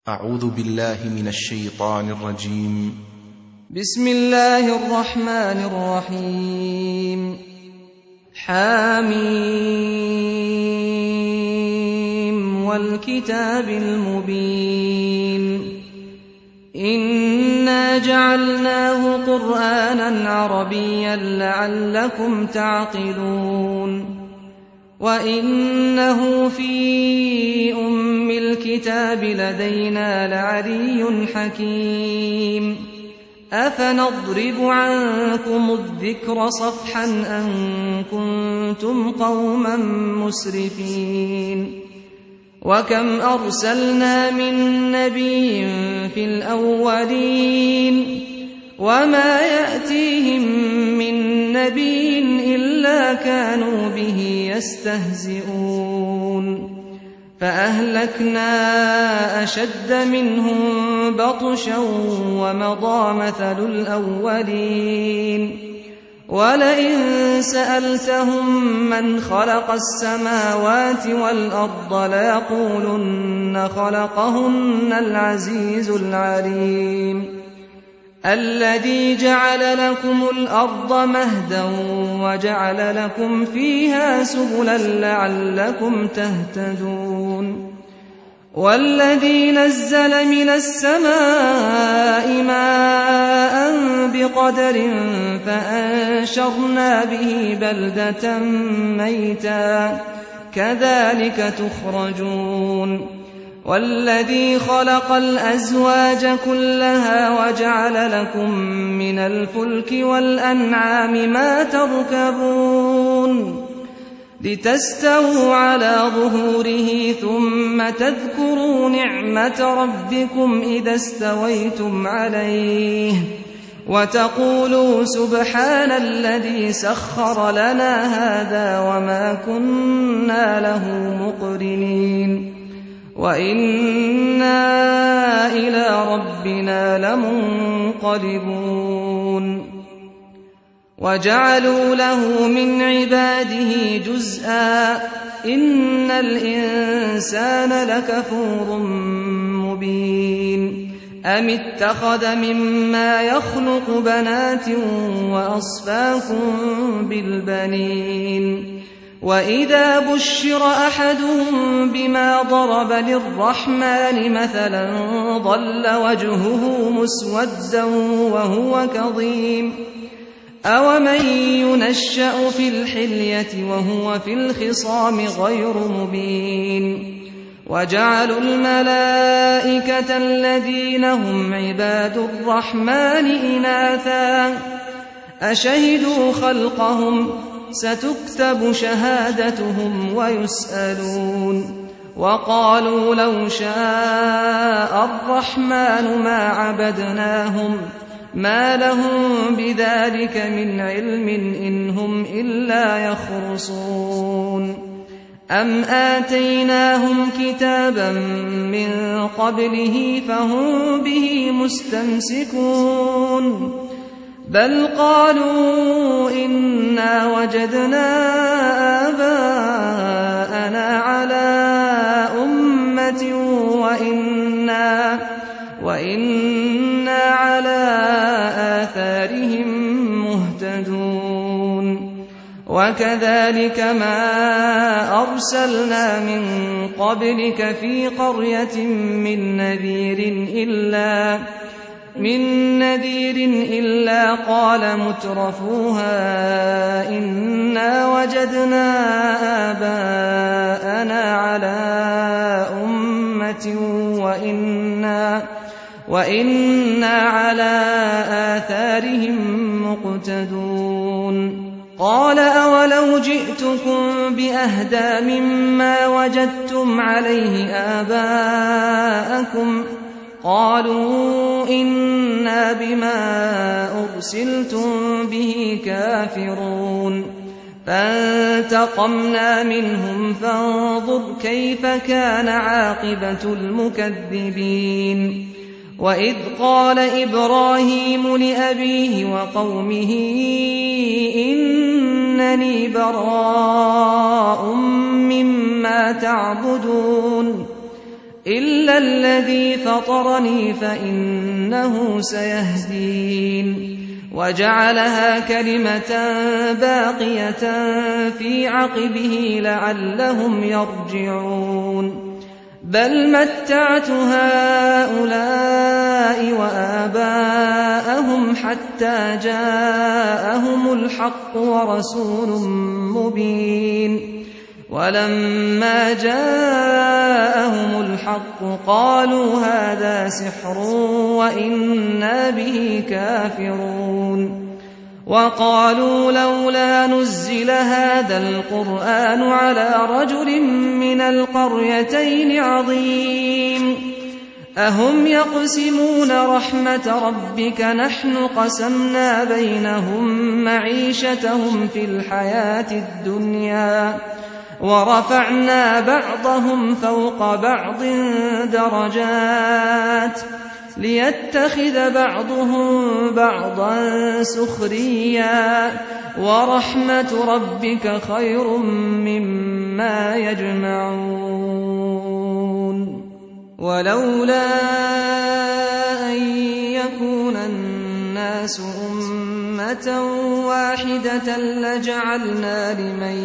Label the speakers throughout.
Speaker 1: أعوذ بالله من الشيطان الرجيم.
Speaker 2: بسم الله الرحمن الرحيم. حميم والكتاب المبين. إنا جعلناه قرآنا عربيا لعلكم تعقلون وإنه في أم الكتاب لدينا لعلي حكيم. أفنضرب عنكم الذكر صفحا أن كنتم قوما مسرفين. وكم أرسلنا من نبي في الأولين وما يأتيهم من نبي إلا كانوا به يستهزئون. فأهلكنا أشد منهم بطشا ومضى مثل الأولين. ولئن سألتهم من خلق السماوات والأرض ليقولن خلقهن العزيز العليم الذي جعل لكم الأرض مهدا وجعل لكم فيها سبلا لعلكم تهتدون. والذي نزل من السماء ماء بقدر فأنشرنا به بلدة ميتا كذلك تخرجون. والذي خلق الأزواج كلها وجعل لكم من الفلك والأنعام ما تركبون لتستووا على ظهوره ثم تذكروا نعمة ربكم إذا استويتم عليه وتقولوا سبحان الذي سخر لنا هذا وما كنا له مقرنين وإنا إلى ربنا لمنقلبون. وجعلوا له من عباده جزءا إن الإنسان لكفور مبين. أم اتخذ مما يخلق بنات وأصفاكم بالبنين. وإذا بشر أحدهم بما ضرب للرحمن مثلا ظل وجهه مسودا وهو كظيم. أومن ينشأ في الحلية وهو في الخصام غير مبين. وجعلوا الملائكة الذين هم عباد الرحمن إناثا أشهدوا خلقهم ستكتب شهادتهم ويسألون. وقالوا لو شاء الرحمن ما عبدناهم ما لهم بذلك من علم إن هم إلا يخرصون. أم آتيناهم كتابا من قبله فهم به مستمسكون بل قالوا إنا وجدنا آباءنا على أمة وإنا على آثارهم مهتدون. وكذلك ما أرسلنا من قبلك في قرية من نذير إلا قال مترفوها إنا وجدنا آباءنا على أمة وإنا على آثارهم مقتدون. قال أولو جئتكم بأهدى مما وجدتم عليه آباءكم قالوا إنا بما أرسلتم به كافرون. فانتقمنا منهم فانظر كيف كان عاقبة المكذبين. وإذ قال إبراهيم لأبيه وقومه إنني براء مما تعبدون إلا الذي فطرني فإنه سيهدين وجعلها كلمة باقية في عقبه لعلهم يرجعون بل متعت هؤلاء وآباءهم حتى جاءهم الحق ورسول مبين ولما جاءهم الحق قالوا هذا سحر وإنا به كافرون وقالوا لولا نزل هذا القرآن على رجل من القريتين عظيم أهم يقسمون رحمة ربك نحن قسمنا بينهم معيشتهم في الحياة الدنيا ورفعنا بعضهم فوق بعض درجات ليتخذ بعضهم بعضا سخريا ورحمة ربك خير مما يجمعون ولولا أن يكون الناس أمة واحدة لجعلنا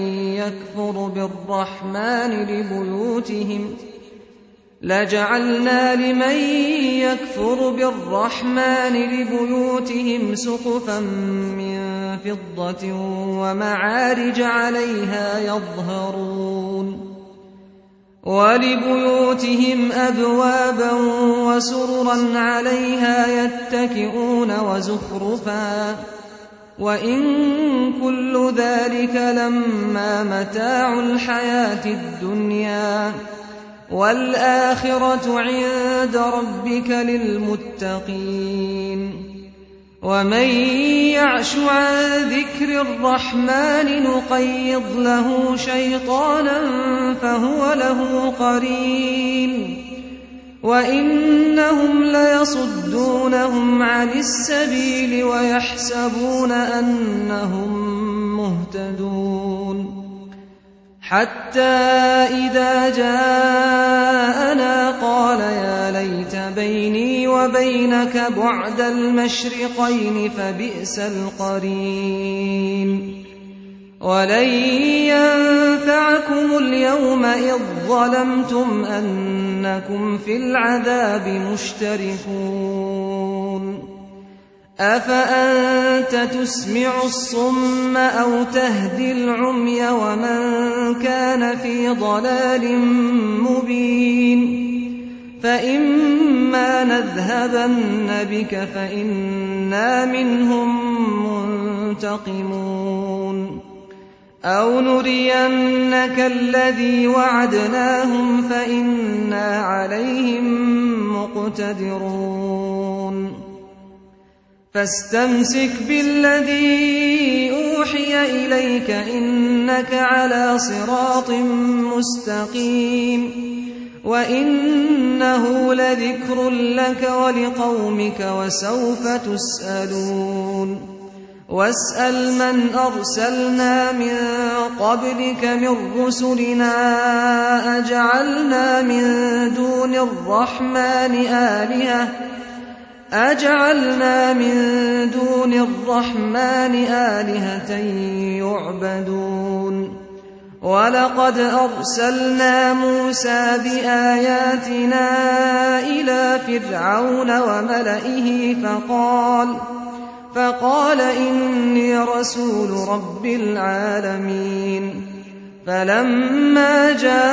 Speaker 2: لمن يكفر بالرحمن لبيوتهم سقفا من فضة ومعارج عليها يظهرون ولبيوتهم أبوابا وسررا عليها يتكئون وزخرفا وإن كل ذلك لما متاع الحياة الدنيا والآخرة عند ربك للمتقين ومن يعش عن ذكر الرحمن نقيض له شيطانا فهو له قرين وإنهم ليصدونهم عن السبيل ويحسبون أنهم مهتدون حتى إذا جاءنا قال يا ليت بيني وبينك بعد المشرقين فبئس القرين ولن ينفعكم اليوم إذ ظلمتم أنكم في العذاب مشتركون أفأنت تسمع الصم أو تهدي العمي ومن كان في ضلال مبين فإما نذهبن بك فإنا منهم منتقمون أو نرينك الذي وعدناهم فإنا عليهم مقتدرون فاستمسك بالذي أوحي إليك إنك على صراط مستقيم وإنه لذكر لك ولقومك وسوف تسألون واسأل من أرسلنا من قبلك من رسلنا أجعلنا من دون الرحمن آلهة يعبدون ولقد أرسلنا موسى بآياتنا إلى فرعون وملئه فقال إني رسول رب العالمين فلما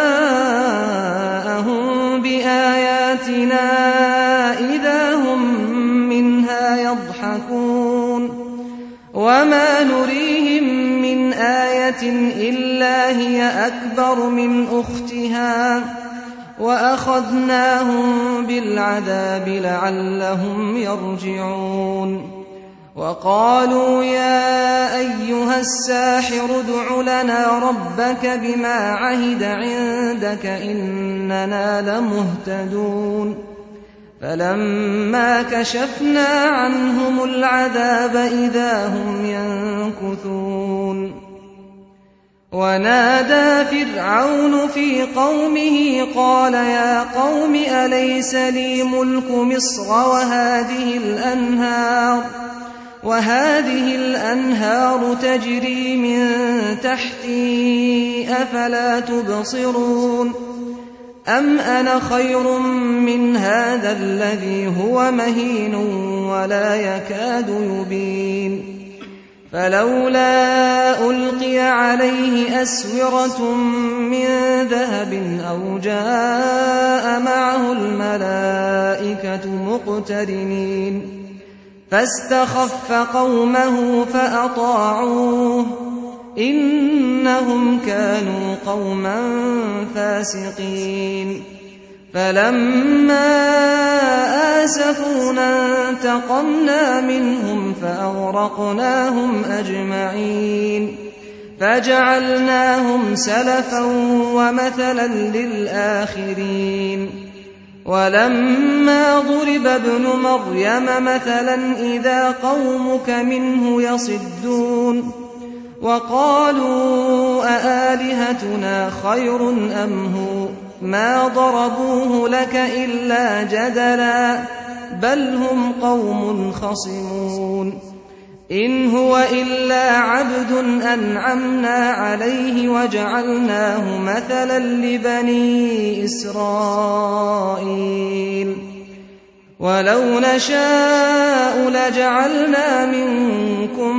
Speaker 2: جاءهم بآياتنا إذا هم منها يضحكون وما نريهم من آية إلا هي أكبر من أختها وأخذناهم بالعذاب لعلهم يرجعون وقالوا يا أيها الساحر ادع لنا ربك بما عهد عندك إننا لمهتدون فلما كشفنا عنهم العذاب إذا هم ينكثون ونادى فرعون في قومه قال يا قوم أليس لي ملك مصر وهذه الأنهار تجري من تحتي أفلا تبصرون أم أنا خير من هذا الذي هو مهين ولا يكاد يبين فلولا ألقي عليه أسورة من ذهب أو جاء معه الملائكة مقترنين فاستخف قومه فأطاعوه إنهم كانوا قوما فاسقين فلما آسفونا انتقمنا منهم فأغرقناهم أجمعين فجعلناهم سلفا ومثلا للآخرين ولما ضرب ابن مريم مثلا إذا قومك منه يصدون وقالوا أآلهتنا خير أم هو ما ضربوه لك إلا جدلا بل هم قوم خصمون إن هو إلا عبد أنعمنا عليه وجعلناه مثلا لبني إسرائيل ولو نشاء لجعلنا منكم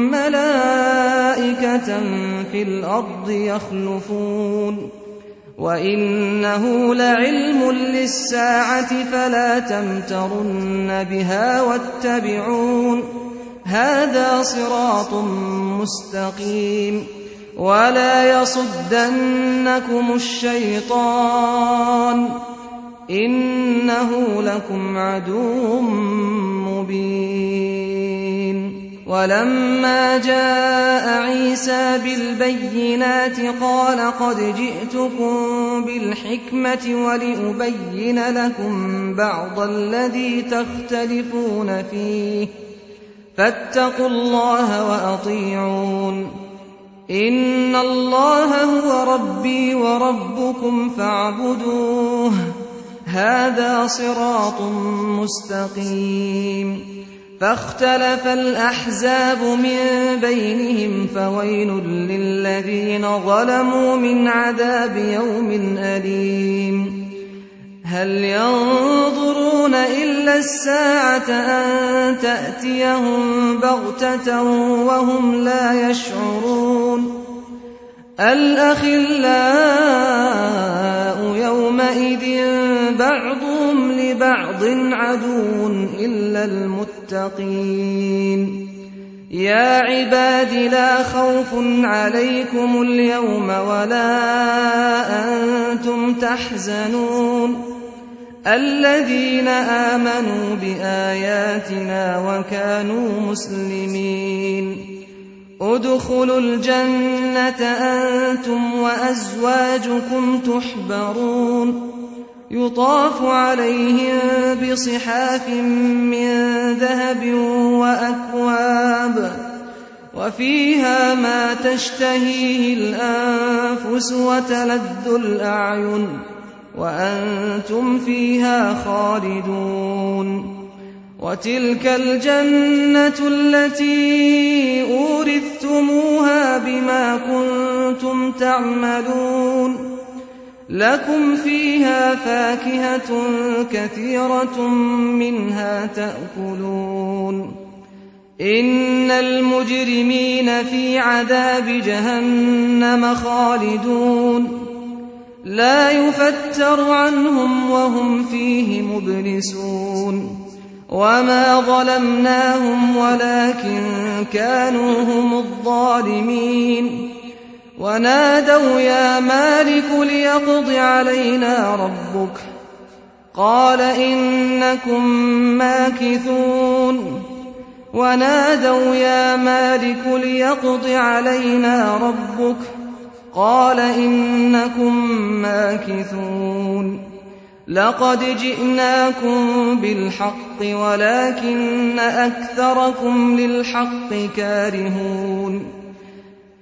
Speaker 2: ملائكة في الأرض يخلفون وإنه لعلم للساعة فلا تمترن بها واتبعون هذا صراط مستقيم ولا يصدنكم الشيطان إنه لكم عدو مبين ولما جاء عيسى بالبينات قال قد جئتكم بالحكمة ولأبين لكم بعض الذي تختلفون فيه فاتقوا الله وأطيعون إن الله هو ربي وربكم فاعبدوه هذا صراط مستقيم فاختلف الأحزاب من بينهم فويل للذين ظلموا من عذاب يوم أليم هل ينظرون إلا الساعة أن تأتيهم بغتة وهم لا يشعرون الأخلاء يومئذ بعضهم لبعض عدو إلا المتقين يا عباد لا خوف عليكم اليوم ولا أنتم تحزنون الذين آمنوا بآياتنا وكانوا مسلمين ادخلوا الجنة أنتم وأزواجكم تحبرون يطاف عليهم بصحاف من ذهب وأكواب وفيها ما تشتهيه الأنفس وتلذ الأعين وأنتم فيها خالدون وتلك الجنة التي أورثتموها بما كنتم تعملون لكم فيها فاكهة كثيرة منها تأكلون إن المجرمين في عذاب جهنم خالدون لا يفتر عنهم وهم فيه مبلسون وما ظلمناهم ولكن كانوا هم الظالمين ونادوا يا مالك ليقض علينا ربك قال إنكم ماكثون ونادوا يا مالك ليقض علينا ربك قال إنكم ماكثون لقد جئناكم بالحق ولكن أكثركم للحق كارهون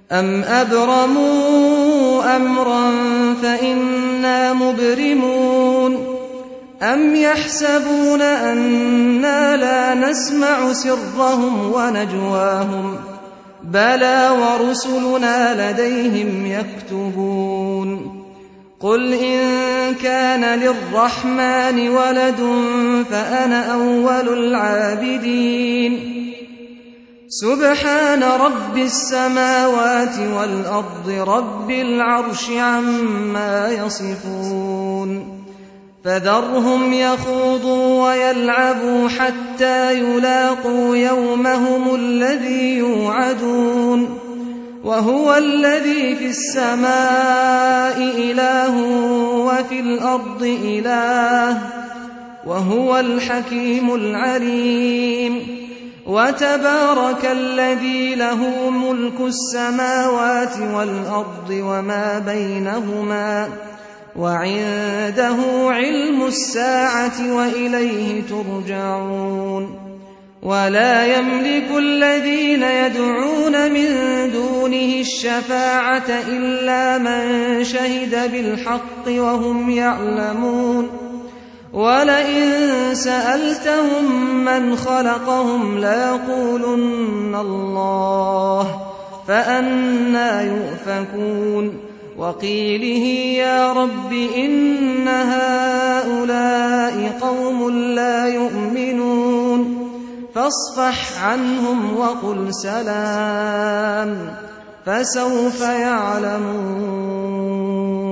Speaker 2: أَمْ أَبْرَمُوا أَمْرًا فَإِنَّا مُبْرِمُونَ أَمْ يَحْسَبُونَ أَنَّا لَا نَسْمَعُ سِرَّهُمْ وَنَجْوَاهُمْ بَلَىٰ وَرُسُلُنَا لَدَيْهِمْ يَكْتُبُونَ قُلْ إِن كَانَ لِلرَّحْمَٰنِ وَلَدٌ فَأَنَا أَوَّلُ الْعَابِدِينَ سُبْحَانَ رَبِّ السَّمَاوَاتِ وَالْأَرْضِ رَبِّ الْعَرْشِ عَمَّا يَصِفُونَ فَذَرْهُمْ يَخُوضُوا وَيَلْعَبُوا حَتَّىٰ يُلَاقُوا يَوْمَهُمُ الَّذِي يُوعَدُونَ وَهُوَ الَّذِي فِي السَّمَاءِ إِلَٰهٌ وَفِي الْأَرْضِ إِلَٰهٌ وَهُوَ الْحَكِيمُ الْعَلِيمُ وَتَبَارَكَ الَّذِي لَهُ مُلْكُ السَّمَاوَاتِ وَالْأَرْضِ وَمَا بَيْنَهُمَا وَعِندَهُ عِلْمُ السَّاعَةِ وَإِلَيْهِ تُرْجَعُونَ وَلَا يَمْلِكُ الَّذِينَ يَدْعُونَ مِن دُونِهِ الشَّفَاعَةَ إِلَّا مَن شَهِدَ بِالْحَقِّ وَهُمْ يَعْلَمُونَ وَلَئِن سَأَلْتَهُم مَّنْ خَلَقَهُمْ لَيَقُولُنَّ اللَّهُ فَأَنَّىٰ يُؤْفَكُونَ وَقِيلِهِ يَا رَبِّ إِنَّ هَٰؤُلَاءِ قَوْمٌ لَّا يُؤْمِنُونَ فَاصْفَحْ عَنْهُمْ وَقُلْ سَلَامٌ فَسَوْفَ يَعْلَمُونَ